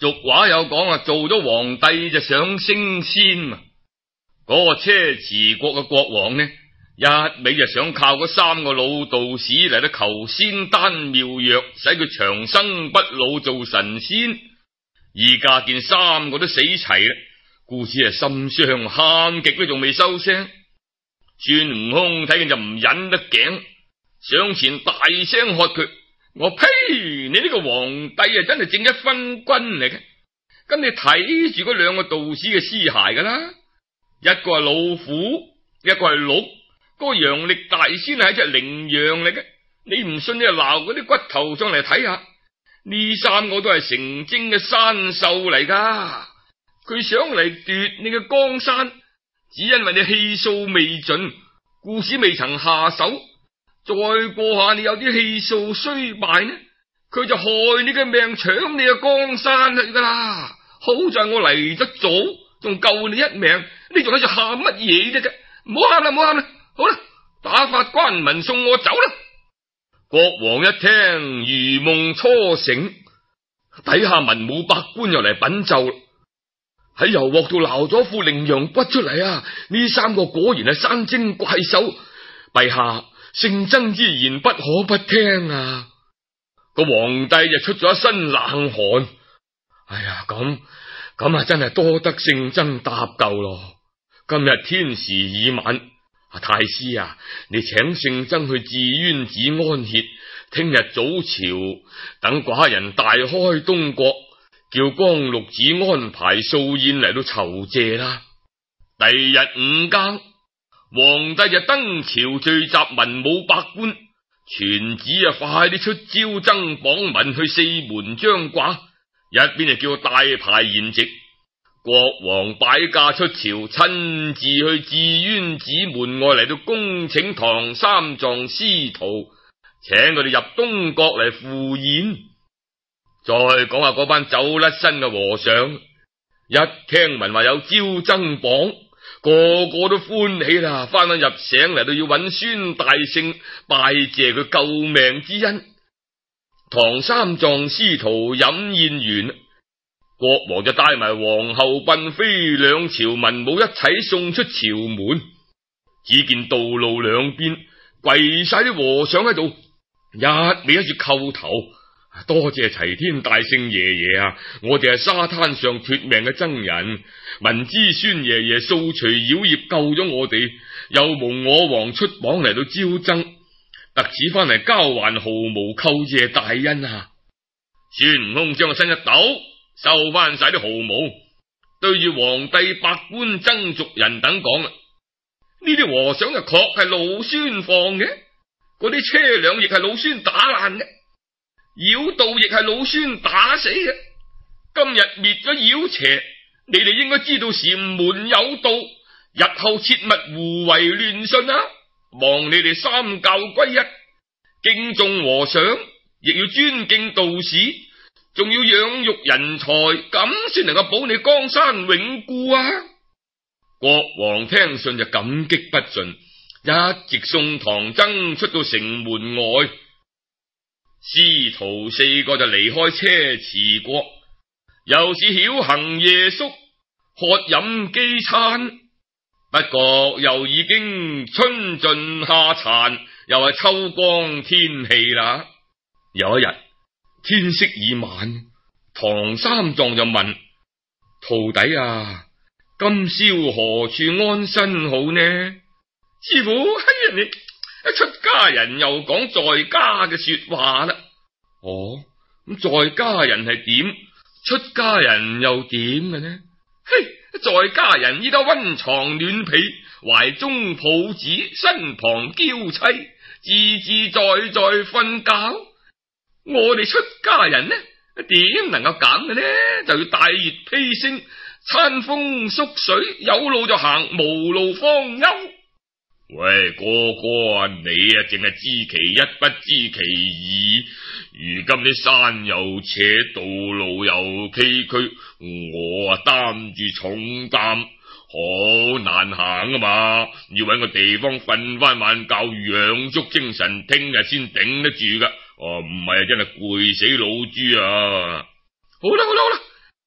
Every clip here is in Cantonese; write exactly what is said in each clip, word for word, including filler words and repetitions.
俗話有講啊，做咗皇帝就想升仙嘛。嗰個車遲國嘅國王呢，一味就想靠嗰三個老道士嚟到求仙丹妙藥，使佢長生不老做神仙。而家見三個都死齊啦，故此係心傷喊極都仲未收聲。孫悟空睇見就唔忍得頸，上前大聲喝佢：我呸！你呢個皇帝啊，真係正一昏君嚟嘅。咁你睇住嗰兩個道士嘅屍骸噶啦，一個係老虎，一個係鹿。嗰個陽力大仙係一隻羚羊嚟嘅，你唔信你就撈嗰啲骨頭上嚟睇下。呢三個都係成精嘅山獸嚟噶，佢想嚟奪你嘅江山，只因為你氣數未盡，故此未曾下手。再過下你有啲氣數衰敗呢，佢就害你嘅命，搶你嘅江山去噶啦。好在我嚟得早，仲救你一命，你仲喺度喊乜嘢啫啫？唔好喊啦，唔好喊啦，好啦，打發關文送我走啦。國王一聽如夢初醒，底下文武百官又嚟稟奏啦，喺油鑊度撈咗副羚羊骨出嚟啊！呢三個果然係山精怪獸，陛下聖僧之言不可不聽啊！個皇帝就出咗一身冷汗。哎呀，咁咁啊，真係多得聖僧搭救咯！今日天時已晚，啊太師啊，你請聖僧去智淵寺安歇，聽日早朝等寡人大開東國，叫光祿寺安排素宴嚟到酬謝啦。第二日五更，皇帝就登朝聚集文武百官，傳旨啊，快啲出招增榜文去四門張掛，一邊就叫大排筵席。國王擺駕出朝，親自去智淵寺門外嚟到恭請唐三藏師徒，請佢哋入東閣嚟赴宴。再講下嗰班走甩身嘅和尚，一聽聞話有招增榜，個個都歡喜啦，翻返入醒嚟到要揾孫大聖拜謝佢救命之恩。唐三藏師徒飲宴完，國王就帶埋皇后嬪妃兩朝文武一齊送出朝門。只見道路兩邊跪晒啲和尚喺度，一味喺住叩頭，多謝齊天大聖爺爺啊！我哋係沙灘上脫命嘅僧人，聞知孫爺爺掃除妖孽救咗我哋，又蒙我王出榜嚟到招增，特此翻嚟交還毫無叩謝大恩啊！孫悟空將個身一抖，收翻晒啲毫毛，對住皇帝百官僧俗人等講啦：呢啲和尚就確係老孫放嘅，嗰啲車輛亦係老孫打爛嘅，妖道亦係老孫打死嘅。今日滅咗妖邪，你哋應該知道禪門有道，日後切勿胡為亂信啊！望你哋三教歸一，敬重和尚，亦要尊敬道士，仲要養育人才，咁先能夠保你江山永固啊！國王聽信就感激不盡，一直送唐僧出到城門外。師徒四個就離開車遲國，又是曉行夜宿，喝飲飢餐。不過又已經春盡夏殘，又係秋光天氣啦。有一日天色已晚，唐三藏就問徒弟啊，今宵何處安身好呢？師父，哎呀，你一出家人又講在家嘅說話啦。哦，咁在家人係點？出家人又點嘅呢？嘿，在家人依家溫床暖被，懷中抱子，身旁嬌妻，自自在在瞓覺。我哋出家人呢，點能夠咁嘅呢？就要大熱披星，餐風宿水，有路就行，無路方休。喂，哥哥啊，你啊淨係知其一不知其二。如今啲山又斜，道路又崎嶇，我啊擔住重擔，好難行啊嘛！要搵個地方瞓翻晚覺，養足精神，聽日先頂得住噶。哦，唔係啊，真係攰死老豬啊！好啦好啦好啦，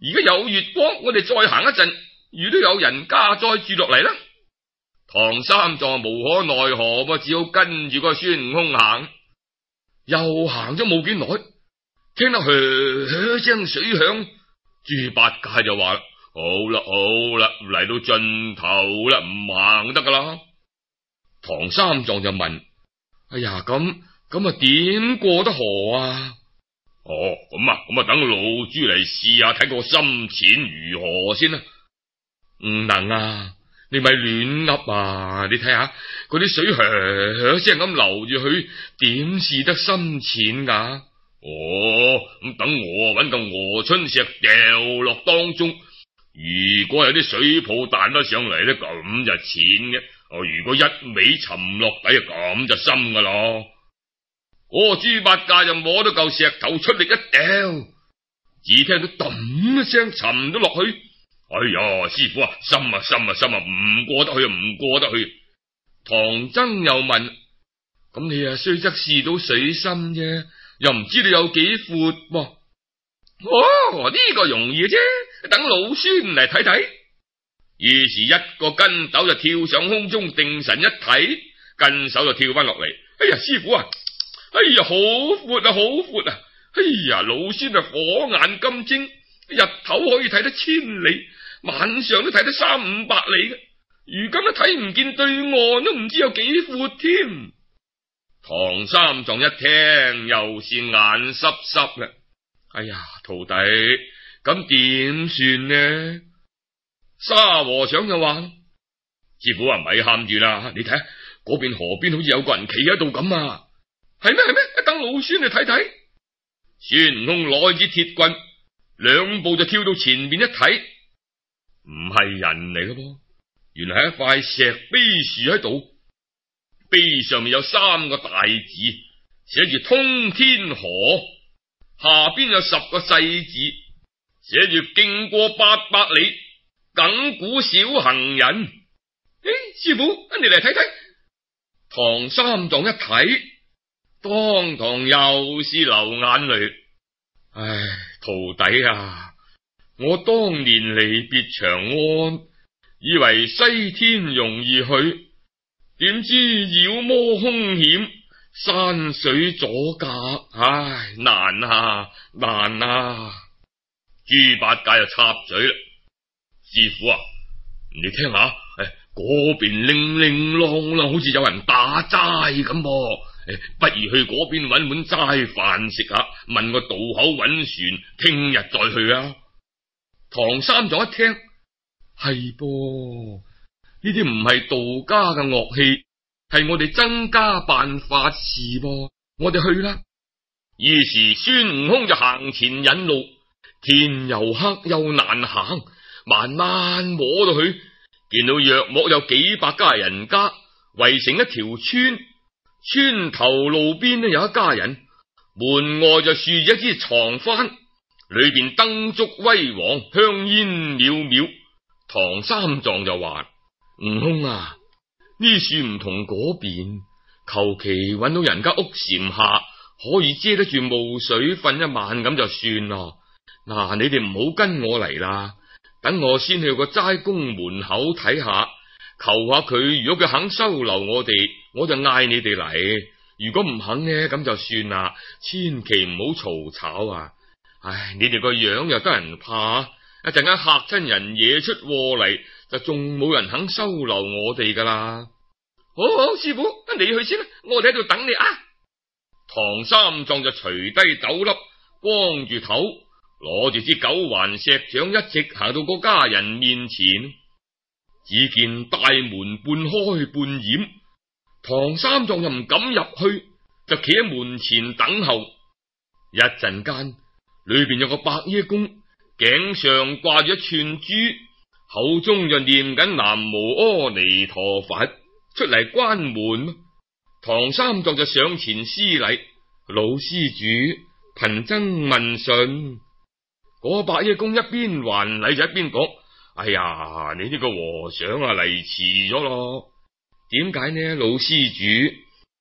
而家有月光，我哋再行一陣，遇到有人家再住落嚟啦。唐三藏無可奈何噃，只好跟住個孫悟空行。又行咗冇幾耐，聽到噓噓聲水響，豬八戒就話啦：好啦好啦，嚟到盡頭啦，唔行得噶啦。唐三藏就問：哎呀，咁咁啊，點過得河啊？哦，咁啊，咁啊，等老豬嚟試下睇個深淺如何先啦。唔能啊，你咪亂噏啊！你睇下嗰啲水噓噓聲咁流住去，點試得深淺噶？哦，咁等我搵個鵝春石掉落當中，如果有啲水泡彈得上嚟咧，咁就淺嘅。哦，如果一味沉落底，咁就深噶咯。嗰個豬八戒就摸到嚿石頭出力一掉，只聽到揼一聲沉咗落去。哎呀，師傅啊，深啊深啊深啊，唔過得去啊，唔過得去。唐僧又問：咁你啊雖則試到水深啫，又唔知道有幾闊噃？哦，呢個容易啫，等老孫嚟睇睇。於是一個跟斗就跳上空中，定神一睇，跟手就跳翻落嚟。哎呀，師傅啊！哎呀，好闊啊，好闊啊！哎呀，老孫啊，火眼金睛，日頭可以睇得千里，晚上都睇得三五百里嘅。如今都睇唔見對岸，都唔知有幾闊添。唐三藏一聽，又是眼濕濕啦。哎呀，徒弟，咁點算呢？沙和尚就話：師傅啊，咪喊住啦，你睇下嗰邊河邊好似有個人企喺度咁啊！係咩係咩？等老孫嚟睇睇。孫悟空攞支鐵棍，兩步就跳到前面一睇，唔係人嚟嘅噃，原來係一塊石碑樹喺度，碑上面有三個大字，寫住通天河，下邊有十個細字，寫住經過八百里，亙古小行人。誒，師傅，你嚟睇睇。唐三藏一睇，當堂又是流眼淚。唉，徒弟啊，我當年離別長安，以為西天容易去，點知妖魔凶險，山水阻隔，唉，難啊難啊！豬八戒就插嘴啦：師傅啊，你聽下，誒，嗰邊鈴鈴啷啷，好似有人打齋咁噃。不如去嗰邊搵碗齋飯食下，問個渡口搵船，聽日再去啊！唐三藏一聽，係噃，呢啲唔係道家嘅樂器，係我哋僧家辦法事噃，我哋去啦。於是孫悟空就行前引路，天又黑又難行，慢慢摸到去，見到約莫有幾百家人家圍成一條村。村頭路邊呢有一家人，門外就豎着一支床幡，裏邊燈燭威煌，香煙裊裊。唐三藏就話：悟空啊，呢樹唔同嗰邊，求其揾到人家屋檐下，可以遮得住霧水，瞓一晚咁就算咯。嗱，你哋唔好跟我嚟啦，等我先去個齋公門口睇下。求下佢，如果佢肯收留我哋，我就嗌你哋嚟；如果唔肯呢，咁就算啦，千祈唔好嘈吵啊！唉，你哋個樣又得人怕，一陣間嚇親人，惹出禍嚟，就仲冇人肯收留我哋噶啦。好好，師傅，你去先啦，我哋喺度等你啊！唐三藏就除低斗笠，光住頭，攞住支九環石掌，一直行到個家人面前。只見大門半開半掩，唐三藏又唔敢入去，就企喺門前等候。一陣間，裏邊有個白耶公，頸上掛住一串珠，口中就念緊南無阿彌陀佛，出嚟關門。唐三藏就上前施禮：老施主，貧僧問訊。嗰白耶公一邊還禮就一邊講：哎呀，你呢個和尚啊嚟遲咗咯。點解呢，老施主？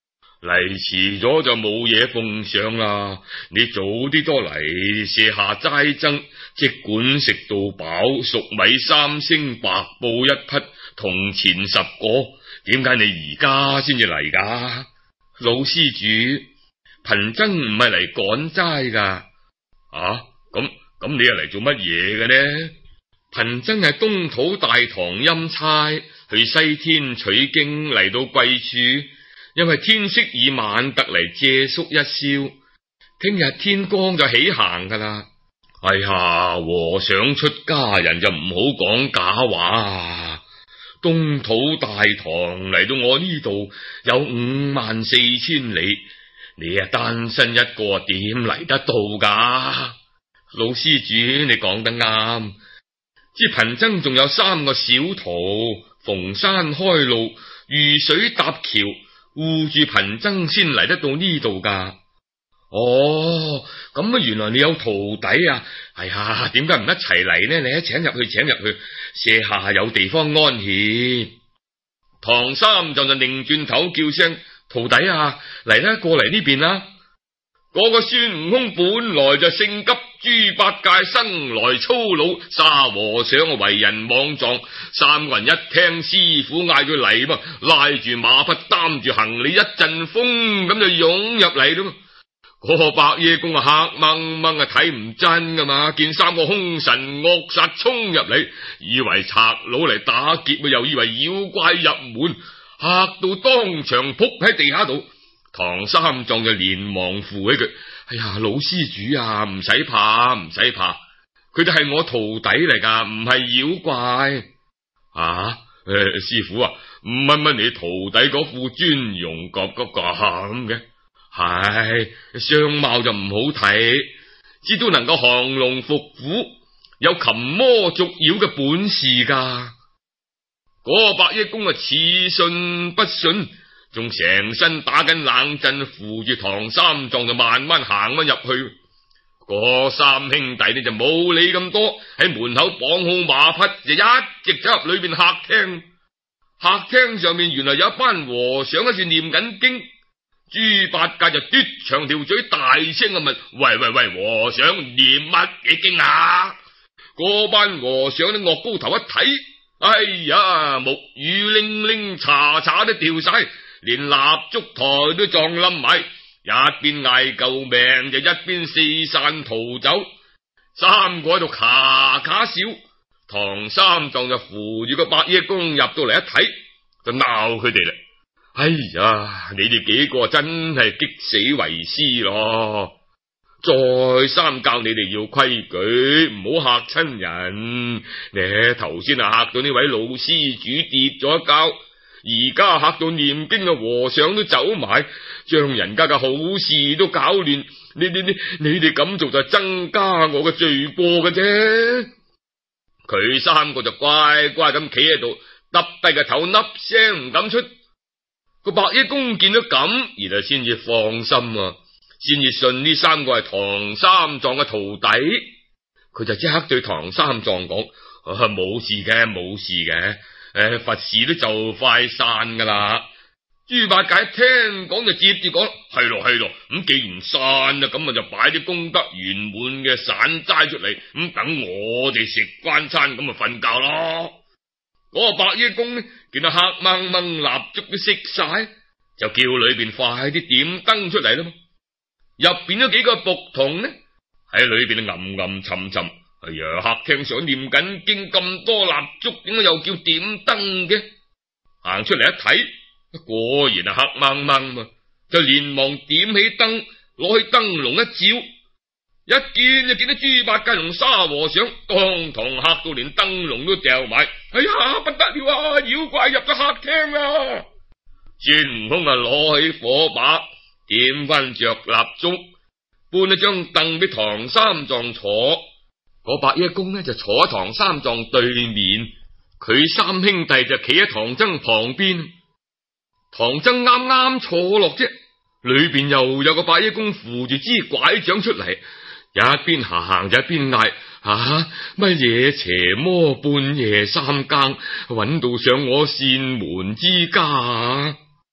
嚟遲咗就冇嘢奉上啦，你早啲多嚟卸下齋僧，即管食到飽，粟米三升，白布一匹，銅錢十個。點解你而家先至嚟噶？老施主，貧僧唔係嚟趕齋噶。啊，咁咁你又嚟做乜嘢嘅呢？貧僧係東土大唐欽差，去西天取經，嚟到貴處，因為天色已晚，特嚟借宿一宵。聽日天光就起行噶啦。哎呀，和尚出家人就唔好講假話啊！東土大唐嚟到我呢度有五萬四千里，你啊單身一個，點嚟得到噶？老施主，你講得啱。知貧僧仲有三個小徒，逢山開路，遇水搭橋，護住貧僧先嚟得到呢度噶。哦，咁啊，原來你有徒弟啊！哎呀，點解唔一齊嚟呢？你一請入去，請入去，卸下有地方安歇。唐三藏就擰轉頭叫聲：徒弟啊，嚟啦，過嚟呢邊啦！嗰個孫悟空本來就性急，豬八戒生來粗魯，沙和尚為人莽撞。三個人一聽師傅嗌佢嚟嘛，拉住馬匹，擔住行李，一陣風咁就湧入嚟咯。嗰個白夜公啊，黑掹掹啊，睇唔真噶嘛，見三個凶神惡煞衝入嚟，以為賊佬嚟打劫，又以為妖怪入門，嚇到當場撲喺地下度。唐三藏就連忙扶起佢：哎呀，老施主啊，唔使怕，唔使怕，佢哋係我徒弟嚟噶，唔係妖怪。啊，誒、呃，師傅啊，唔問問你徒弟嗰副尊容覺嗰個咁嘅？係相貌就唔好睇，只都能夠降龍伏虎，有擒魔捉妖嘅本事噶。嗰個白衣公啊，似信不信，仲成身打緊冷震，扶住唐三藏就慢慢行翻入去。嗰三兄弟呢就冇理咁多，喺門口綁好馬匹，就一直走入裏邊客廳。客廳上面原來有一班和尚喺度念緊經。豬八戒就嘟長條嘴，大聲咁問：喂喂喂，和尚念乜嘢經啊？嗰班和尚呢，岳高頭一睇，哎呀，木魚鈴鈴，茶茶都掉晒，連蠟燭台都撞冧埋，一邊嗌救命，就一邊四散逃走。三個喺度咔咔笑，唐三藏就扶住個白衣公入到嚟一睇，就鬧佢哋啦。哎呀，你哋幾個真係激死為師咯！再三教你哋要規矩，唔好嚇親人。你頭先啊嚇到呢位老施主跌咗一跤，而家嚇到念經嘅和尚都走埋，將人家嘅好事都搞亂。你你你你哋咁做就增加我嘅罪過嘅啫。佢三個就乖乖咁企喺度，耷低個頭，粒聲唔敢出。個白衣公見到咁，然後先至放心啊，先至信呢三個係唐三藏嘅徒弟。佢就即刻對唐三藏講：冇事嘅，冇事嘅，誒，佛事都就快散噶啦。豬八戒聽講就接住講：係咯係咯，咁既然散啦，咁啊就擺啲功德圓滿嘅散齋出嚟，咁等我哋食翻餐，咁啊瞓覺咯。嗰個白衣公呢，見到黑掹掹蠟燭都熄晒，就叫裏邊快啲點燈出嚟啦嘛。入邊有幾個僕童呢，喺裏邊暗暗沉沉。哎呀，客廳上念緊經，咁多蠟燭，點解又叫點燈嘅？行出嚟一睇，果然係黑掹掹嘛，就連忙點起燈，攞起燈籠一照。一見就見到豬八戒同沙和尚當堂嚇到連燈籠都掉埋。哎呀，不得了啊！妖怪入咗客廳啦！孫悟空啊，攞起火把點翻着蠟燭，搬一張凳俾唐三藏坐。嗰白衣公呢就坐喺唐三藏對面，佢三兄弟就企喺唐僧旁邊。唐僧啱啱坐落啫，裏邊又有個白衣公扶住支拐杖出嚟。一邊行就一邊嗌：啊，乜嘢邪魔半夜三更揾到上我扇門之家啊！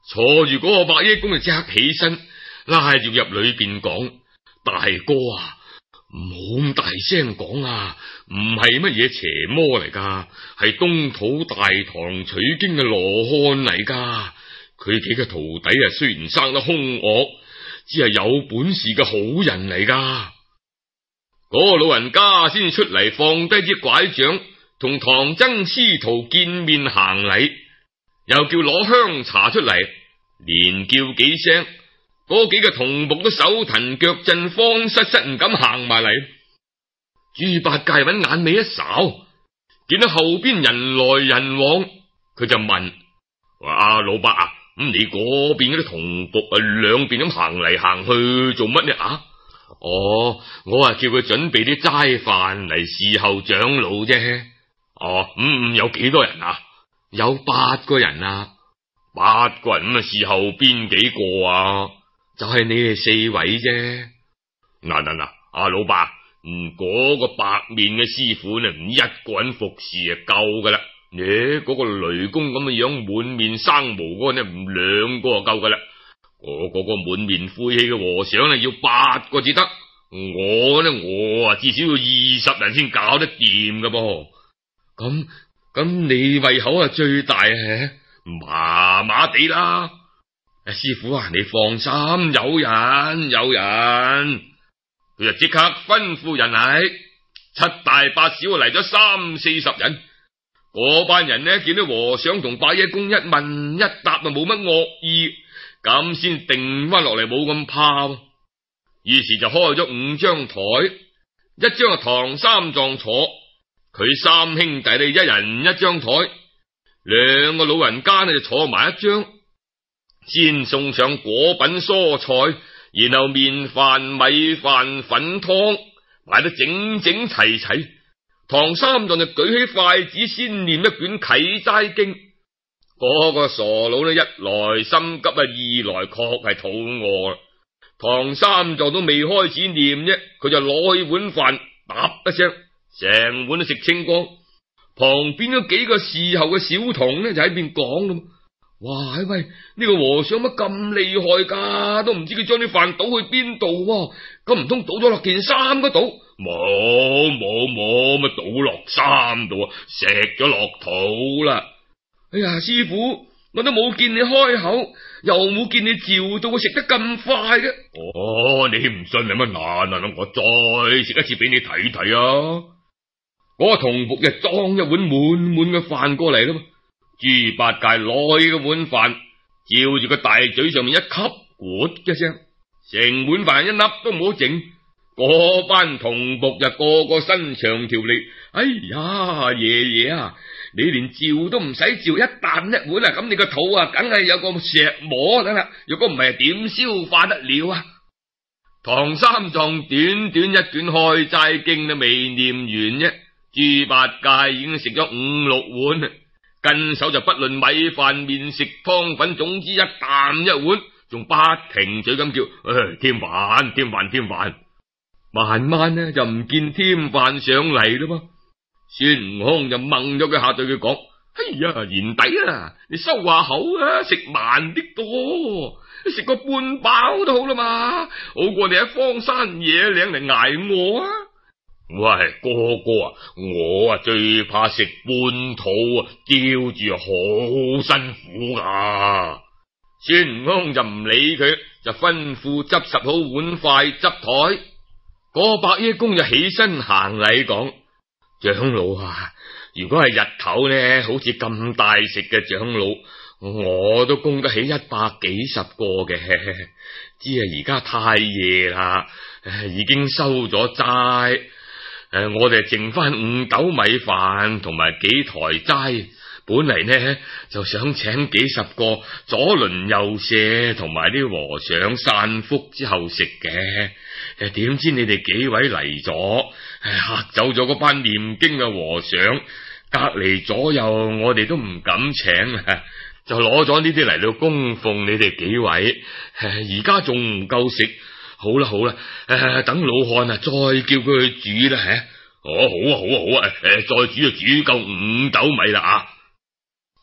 坐住嗰個白衣公就即刻起身，拉住入裏邊講：大哥啊，唔好咁大聲講啊，唔係乜嘢邪魔嚟噶，係東土大唐取經嘅羅漢嚟噶。佢幾個徒弟啊，雖然生得兇惡，只係有本事嘅好人嚟噶。嗰個老人家先出嚟，放低支拐杖，同唐僧師徒見面行禮，又叫攞香茶出嚟，連叫幾聲，嗰幾個童僕都手騰腳震，慌失失唔敢行埋嚟。豬八戒揾眼尾一睄，見到後邊人來人往，佢就問：話阿老伯啊，咁你嗰邊嗰啲童僕啊，兩邊咁行嚟行去做乜呢？啊，哦，我啊叫佢準備啲齋飯嚟侍候長老啫。哦，咁、嗯、有幾多人啊？有八個人啊。八個人咁啊，侍候邊幾個啊？就係、是、你哋四位啫。嗱嗱嗱，阿老伯，嗯，嗰、那個白面嘅師傅呢，唔一個人服侍就夠噶啦。你、欸、嗰、那個雷公咁嘅樣，滿面生毛嗰個呢，唔兩個就夠噶啦。我嗰個滿面晦氣嘅和尚呢，要八個至得。我呢，我啊至少要二十人先搞得掂噶噃。咁咁，你胃口啊最大啊？麻麻地啦。師傅啊，你放心，有人有人。佢就即刻吩咐人嚟，七大八小嚟咗三四十人。嗰班人呢，見到和尚同白衣公一問一答，就冇乜惡意，咁先定翻落嚟，冇咁怕。於是就開咗五張台，一張係唐三藏坐，佢三兄弟呢，一人一張台，兩個老人家呢就坐埋一張。先送上果品蔬菜，然後麵飯、米飯、粉湯，擺得整整齊齊。唐三藏就舉起筷子，先念一卷啟齋經。嗰、那個傻佬呢，一來心急啊，二來確係肚餓。唐三藏都未開始念啫，佢就攞起碗飯，嗒一聲，成碗都食清光。旁邊嗰幾個侍候嘅小童呢，就喺邊講啦。哇！喂，呢、這個和尚乜咁厲害噶？都唔知佢將啲飯倒去邊度？咁唔通倒咗落件衫嗰度？冇冇冇，乜倒落衫度啊？食咗落肚啦！哎呀，師傅，我都冇見你開口，又冇見你嚼到佢食得咁快嘅。哦，你唔信係乜難啊？我再食一次俾你睇睇啊！嗰、那個童僕就裝一碗滿滿嘅飯過嚟啦。豬八戒攞起個碗飯，照住個大嘴上面一吸，咕一聲，成碗飯一粒都唔好剩。嗰班童僕就個個伸長條脷，哎呀，爺爺啊，你連照都唔使照，一啖一碗啊，咁你個肚啊，梗係有個石磨啦。若果唔係，點消化得了啊？唐三藏短短一卷開齋經都未念完啫，豬八戒已經食咗五六碗啦。跟手就不論米飯麵食湯粉，總之一啖一碗，仲不停嘴咁叫：唉，添飯添飯添飯。慢慢呢就唔見添飯上嚟咯噃。孫悟空就掹咗佢下，對佢講：哎呀，賢弟啊，你收下口啊，食慢啲多，食個半飽都好啦嘛，好過你喺荒山野嶺嚟捱餓啊。喂，哥哥啊，我啊最怕食半肚啊，吊住好辛苦噶。孫悟空就唔理佢，就吩咐執拾好碗筷執台。嗰白衣公就起身行禮講：長老啊，如果係日頭呢，好似咁大食嘅長老，我都供得起一百幾十個嘅。只係而家太夜啦，已經收咗齋。誒，我哋剩翻五斗米飯同埋幾台齋，本嚟呢就想請幾十個左鄰右舍同埋啲和尚散福之後食嘅。誒，點知你哋幾位嚟咗，嚇走咗嗰班念經嘅和尚，隔籬左右我哋都唔敢請，就攞咗呢啲嚟到供奉你哋幾位。而家仲唔夠食？好啦好啦，誒，等老漢啊，再叫佢去煮啦，吓。哦，好啊好啊好啊，誒，再煮就煮夠五斗米啦啊！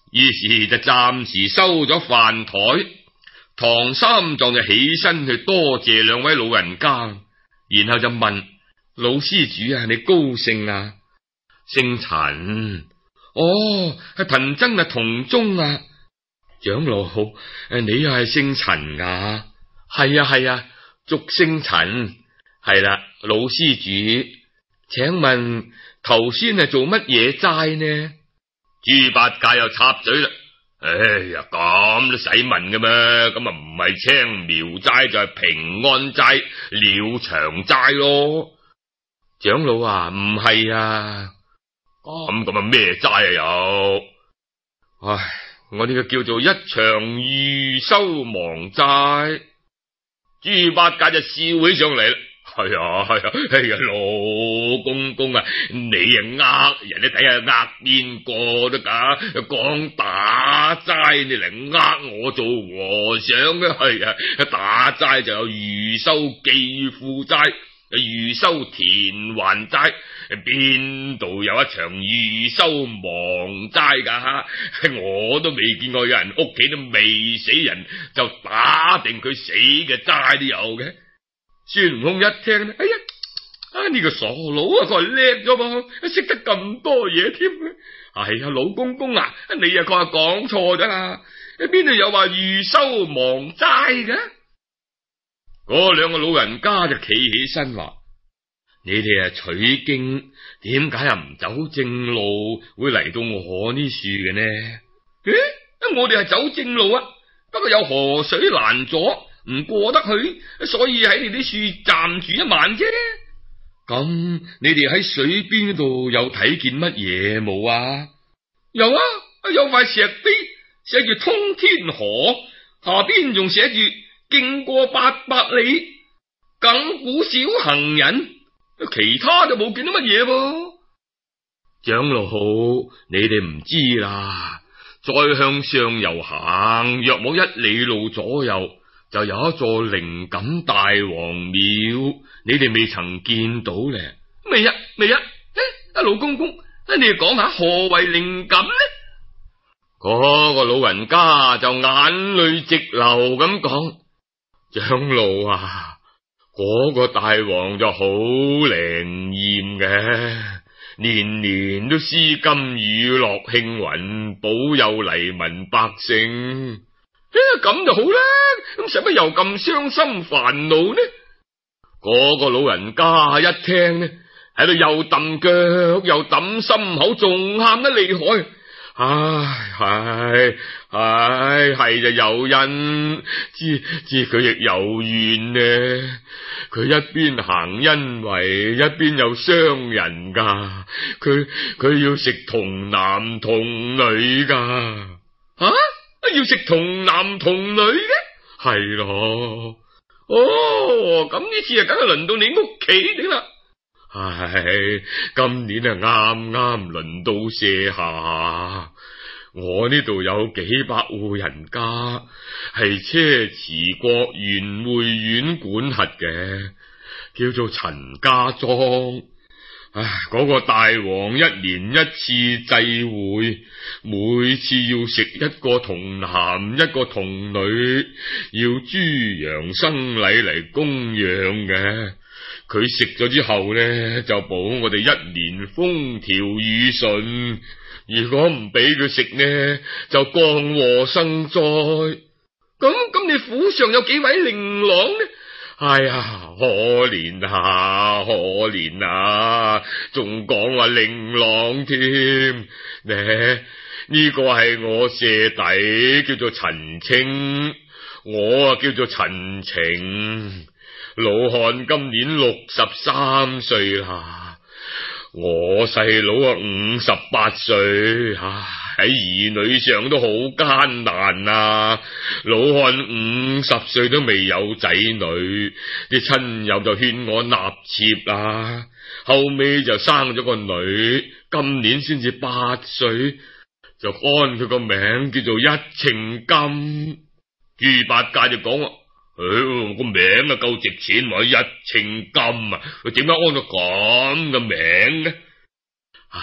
於是就暫時收咗飯台。唐三藏就起身去多謝兩位老人家，然後就問老施主啊，你高姓啊？姓陳。哦，係貧僧啊，同宗啊。長老好，誒，你又係姓陳啊？係啊係啊，俗姓陳。係啦，老施主，請問頭先係做乜嘢齋呢？豬八戒又插嘴啦。哎呀，咁都使問嘅咩？咁啊唔係青苗齋就係平安齋、鳥長齋咯。長老啊，唔係啊。咁咁啊咩齋啊有？唉，我呢個叫做一場預修忘齋。豬八戒就笑起上嚟啦。係啊係啊，哎呀，老公公啊，你啊呃人，你睇下呃邊個得噶？講打齋你嚟呃我做和尚咩？係啊，打齋就有預修寄付齋、預修田還齋，邊度有一場預修忘齋噶？我都未見過有人屋企都未死人就打定佢死嘅齋都有嘅。孫悟空一聽咧，哎呀，啊呢、這個傻佬啊，佢係叻咗噃，識得咁多嘢添。係啊，老公公啊，你啊佢係講錯咗啦，邊度有話預修忘齋嘅？嗰兩個老人家就企起身話：你哋啊取經，點解又唔走正路，會嚟到我呢樹嘅呢？誒，我哋係走正路啊，不過有河水攔阻，唔過得去，所以喺你啲樹暫住一晚啫。咁你哋喺水邊度有睇見乜嘢冇啊？有啊，有塊石碑寫住通天河，下邊仲寫住經過八百里，亙古小行人。其他就冇見到乜嘢噃。長老好，你哋唔知啦，再向上游行約莫一里路左右，就有一座靈感大王廟，你哋未曾見到咧？未啊，未啊！誒，老公公，你哋講下何為靈感呢？嗰個老人家就眼淚直流咁講：長老啊，嗰個大王就好靈驗嘅，年年都施金雨落慶雲，保佑黎民百姓。咁就好啦，咁使乜又咁傷心煩惱呢？嗰個老人家一聽呢，喺度又揼腳又揼心口，仲喊得厲害。唉唉唉，係就有因，知知佢亦有怨呢。佢一邊行恩惠，一邊又傷人噶。佢佢要食童男童女噶。啊？要食童男童女嘅？係咯。哦，咁呢次啊，梗係輪到你屋企啲啦。唉，今年啊啱啱輪到舍下，我呢度有幾百戶人家，係車遲國元會縣管轄嘅，叫做陳家莊。唉，嗰個大王一年一次祭會，每次要食一個童男一個童女，要豬羊生禮嚟供養嘅。佢食咗之後呢，就保我哋一年風調雨順。如果唔俾佢食呢，就降禍生災。咁咁，你府上有幾位令郎呢？哎呀，可憐啊，可憐啊，仲講話令郎添呢？呢個係我舍弟，叫做陳清，我啊叫做陳情。老漢今年六十三歲啦，我細佬啊五十八歲，唉，喺兒女上都好艱難啊！老漢五十歲都未有仔女，啲親友就勸我納妾啊，後尾就生咗個女，今年先至八歲，就安佢個名叫做一秤金。豬八戒就講：誒，個名啊夠值錢，話一秤金啊，佢點解安到咁嘅名呢？唉，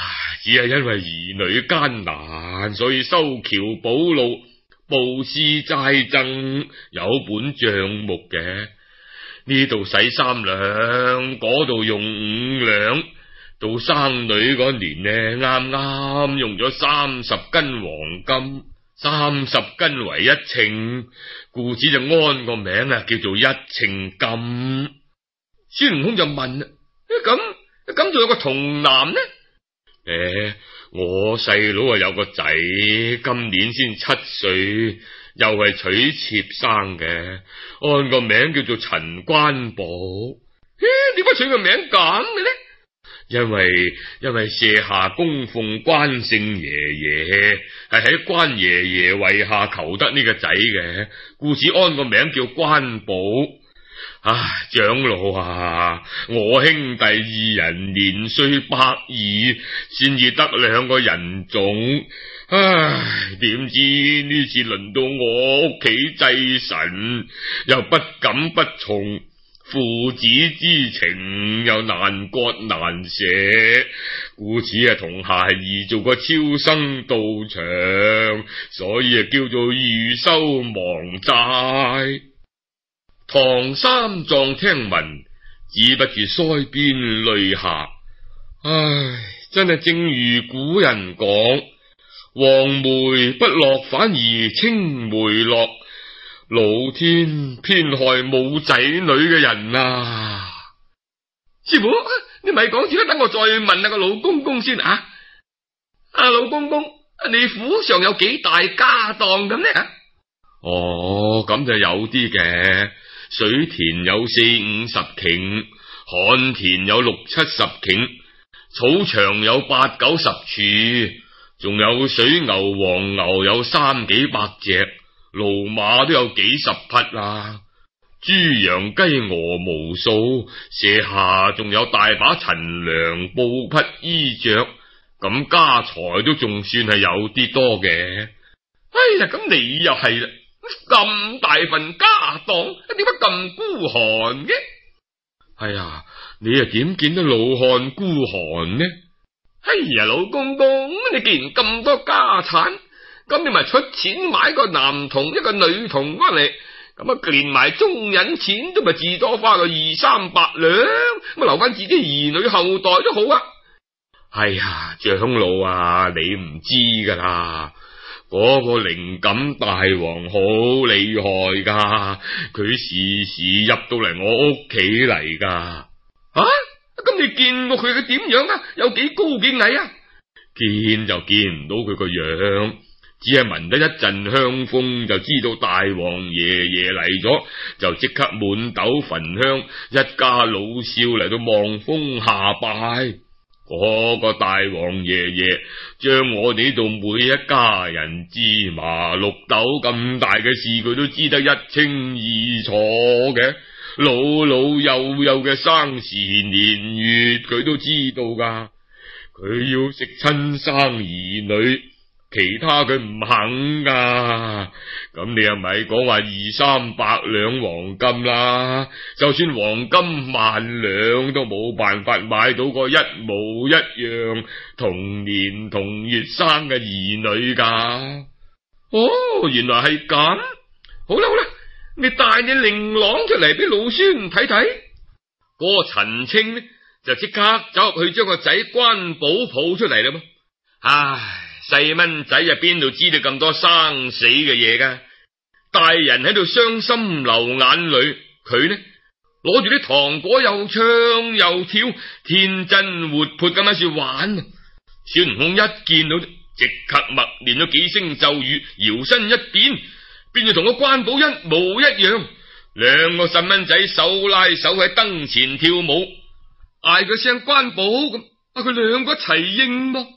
只係因為兒女艱難，所以修橋補路、布施齋僧有本賬目嘅。呢度使三兩，嗰度用五兩。到生女嗰年呢，啱啱用咗三十斤黃金，三十斤為一稱，故此就安個名啊，叫做一稱金。孫悟空就問啦：咁咁仲有個童男呢？誒，我細佬啊有個仔，今年先七歲，又係娶妾生嘅，按個名叫做陳關寶。咦，點解取個名咁嘅呢？因為因為卸下供奉關聖爺爺，係喺關爺爺位下求得呢個仔嘅，故此安個名叫關寶。唉，長老啊，我兄弟二人年歲百二，先至得兩個人種。唉，點知呢次輪到我屋企祭神，又不敢不從，父子之情又難割難捨，故此啊同孩兒做個超生道場，所以啊叫做預修忘債。唐三藏聽聞，止不住腮邊淚下。唉，真係正如古人講，黃梅不落反而青梅落，老天偏害冇仔女嘅人啊！師父，你咪講住啦，等我再問下個老公公先啊！啊，老公公，你府上有幾大家當咁呢？哦，咁就有啲嘅。水田有四五十頃，旱田有六七十頃，草場有八九十處，仲有水牛、黃牛有三幾百隻，驢馬都有幾十匹啦。豬羊雞鵝無數，舍下仲有大把陳糧、布匹衣着，咁家財都仲算係有啲多嘅。哎呀，咁你又係啦。咁大份家當，點解咁孤寒嘅？哎呀，你又點見到老漢孤寒呢？哎呀，老公公，你既然咁多家產，咁你咪出錢買個男童一個女童翻嚟，咁啊連埋中引錢都咪至多花個二三百兩，咁留翻自己兒女後代都好啊！哎呀，長老啊，你唔知噶啦。嗰個靈感大王好厲害噶，佢時時入到嚟我屋企嚟噶。啊，咁你見過佢嘅點樣啊？有幾高幾矮啊？見就見唔到佢個樣，只係聞得一陣香風就知道大王爺爺嚟咗，就即刻滿斗焚香，一家老少嚟到望風下拜。嗰個大王爺爺將我哋呢度每一家人芝麻綠豆咁大嘅事，佢都知得一清二楚嘅，老老幼幼嘅生時年月佢都知道噶。佢要食親生兒女，其他佢唔肯噶。咁你又咪講話二三百兩黃金啦，就算黃金萬兩都冇辦法買到個一模一樣同年同月生嘅兒女噶。哦，原來係咁。好啦好啦，你帶你令郎出嚟俾老孫睇睇。嗰個陳清呢就即刻走入去將個仔關寶抱出嚟啦噃。唉，細蚊仔啊，邊度知道咁多生死嘅嘢噶？大人喺度傷心流眼淚，佢呢攞住啲糖果又唱又跳，天真活潑咁喺度玩。孫悟空一見到即刻默念咗幾聲咒語，搖身一變，變咗同個關寶一模一樣。兩個細蚊仔手拉手喺燈前跳舞，嗌佢聲關寶咁，啊佢兩個一齊應噃。